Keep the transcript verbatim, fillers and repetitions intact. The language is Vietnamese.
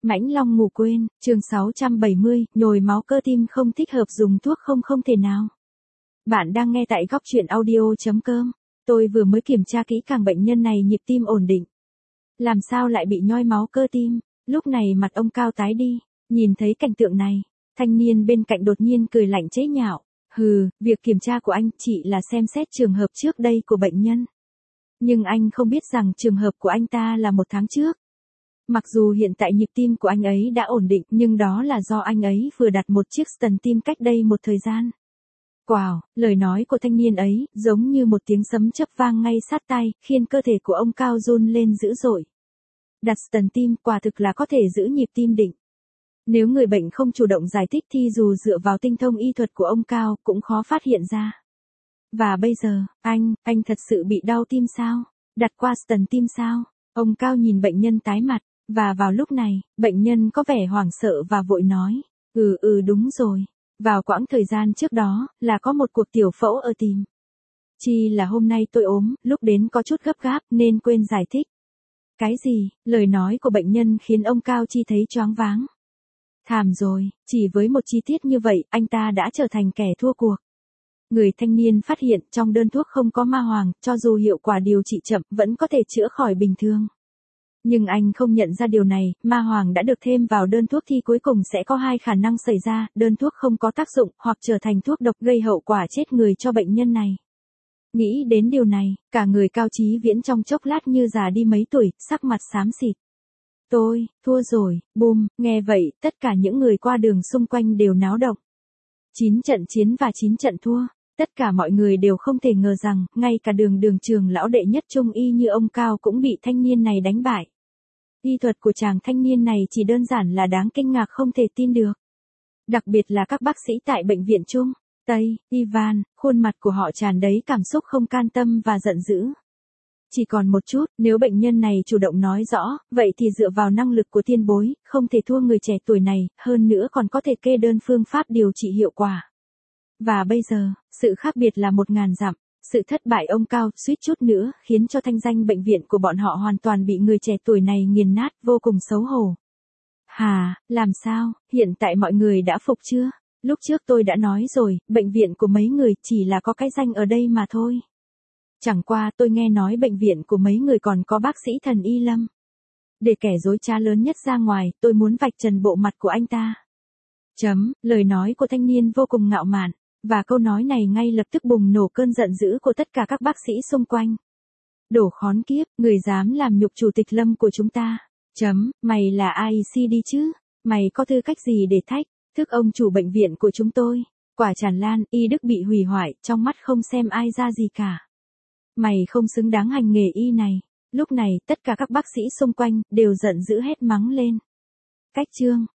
Mãnh Long ngủ quên, chương sáu trăm bảy mươi, nhồi máu cơ tim không thích hợp dùng thuốc không không thể nào. Bạn đang nghe tại góc truyện audio chấm com. Tôi vừa mới kiểm tra kỹ càng bệnh nhân này nhịp tim ổn định. Làm sao lại bị nhoi máu cơ tim? Lúc này mặt ông Cao tái đi, nhìn thấy cảnh tượng này, thanh niên bên cạnh đột nhiên cười lạnh chế nhạo. Hừ, việc kiểm tra của anh chỉ là xem xét trường hợp trước đây của bệnh nhân. Nhưng anh không biết rằng trường hợp của anh ta là một tháng trước. Mặc dù hiện tại nhịp tim của anh ấy đã ổn định nhưng đó là do anh ấy vừa đặt một chiếc stent tim cách đây một thời gian. Wow, lời nói của thanh niên ấy giống như một tiếng sấm chớp vang ngay sát tai, khiến cơ thể của ông Cao run lên dữ dội. Đặt stent tim quả thực là có thể giữ nhịp tim định. Nếu người bệnh không chủ động giải thích thì dù dựa vào tinh thông y thuật của ông Cao cũng khó phát hiện ra. Và bây giờ, anh, anh thật sự bị đau tim sao? Đặt qua stent tim sao? Ông Cao nhìn bệnh nhân tái mặt, và vào lúc này, bệnh nhân có vẻ hoảng sợ và vội nói, ừ ừ đúng rồi. Vào quãng thời gian trước đó, là có một cuộc tiểu phẫu ở tim. Chỉ là hôm nay tôi ốm, lúc đến có chút gấp gáp nên quên giải thích. Cái gì? Lời nói của bệnh nhân khiến ông Cao Chi thấy choáng váng. Thảm rồi, chỉ với một chi tiết như vậy, anh ta đã trở thành kẻ thua cuộc. Người thanh niên phát hiện trong đơn thuốc không có ma hoàng, cho dù hiệu quả điều trị chậm vẫn có thể chữa khỏi bình thường. Nhưng anh không nhận ra điều này, ma hoàng đã được thêm vào đơn thuốc thì cuối cùng sẽ có hai khả năng xảy ra, đơn thuốc không có tác dụng hoặc trở thành thuốc độc gây hậu quả chết người cho bệnh nhân này. Nghĩ đến điều này, cả người Cao Chí Viễn trong chốc lát như già đi mấy tuổi, sắc mặt xám xịt. Tôi, thua rồi, bùm, nghe vậy, tất cả những người qua đường xung quanh đều náo động. Chín trận chiến và chín trận thua. Tất cả mọi người đều không thể ngờ rằng, ngay cả đường đường trường lão đệ nhất trung y như ông Cao cũng bị thanh niên này đánh bại. Y thuật của chàng thanh niên này chỉ đơn giản là đáng kinh ngạc không thể tin được. Đặc biệt là các bác sĩ tại bệnh viện Trung, Tây, Ivan, khuôn mặt của họ tràn đầy cảm xúc không can tâm và giận dữ. Chỉ còn một chút, nếu bệnh nhân này chủ động nói rõ, vậy thì dựa vào năng lực của tiên bối, không thể thua người trẻ tuổi này, hơn nữa còn có thể kê đơn phương pháp điều trị hiệu quả. Và bây giờ, sự khác biệt là một ngàn dặm, sự thất bại ông Cao suýt chút nữa khiến cho thanh danh bệnh viện của bọn họ hoàn toàn bị người trẻ tuổi này nghiền nát, vô cùng xấu hổ. Hà, làm sao, hiện tại mọi người đã phục chưa? Lúc trước tôi đã nói rồi, bệnh viện của mấy người chỉ là có cái danh ở đây mà thôi. Chẳng qua tôi nghe nói bệnh viện của mấy người còn có bác sĩ thần y Lâm. Để kẻ dối trá lớn nhất ra ngoài, tôi muốn vạch trần bộ mặt của anh ta. Chấm, lời nói của thanh niên vô cùng ngạo mạn. Và câu nói này ngay lập tức bùng nổ cơn giận dữ của tất cả các bác sĩ xung quanh. Đổ khốn kiếp, người dám làm nhục chủ tịch Lâm của chúng ta. Chấm, mày là ai xê đi chứ? Mày có tư cách gì để thách, thức ông chủ bệnh viện của chúng tôi? Quả tràn lan, y đức bị hủy hoại, trong mắt không xem ai ra gì cả. Mày không xứng đáng hành nghề y này. Lúc này, tất cả các bác sĩ xung quanh, đều giận dữ hét mắng lên. Cách chương.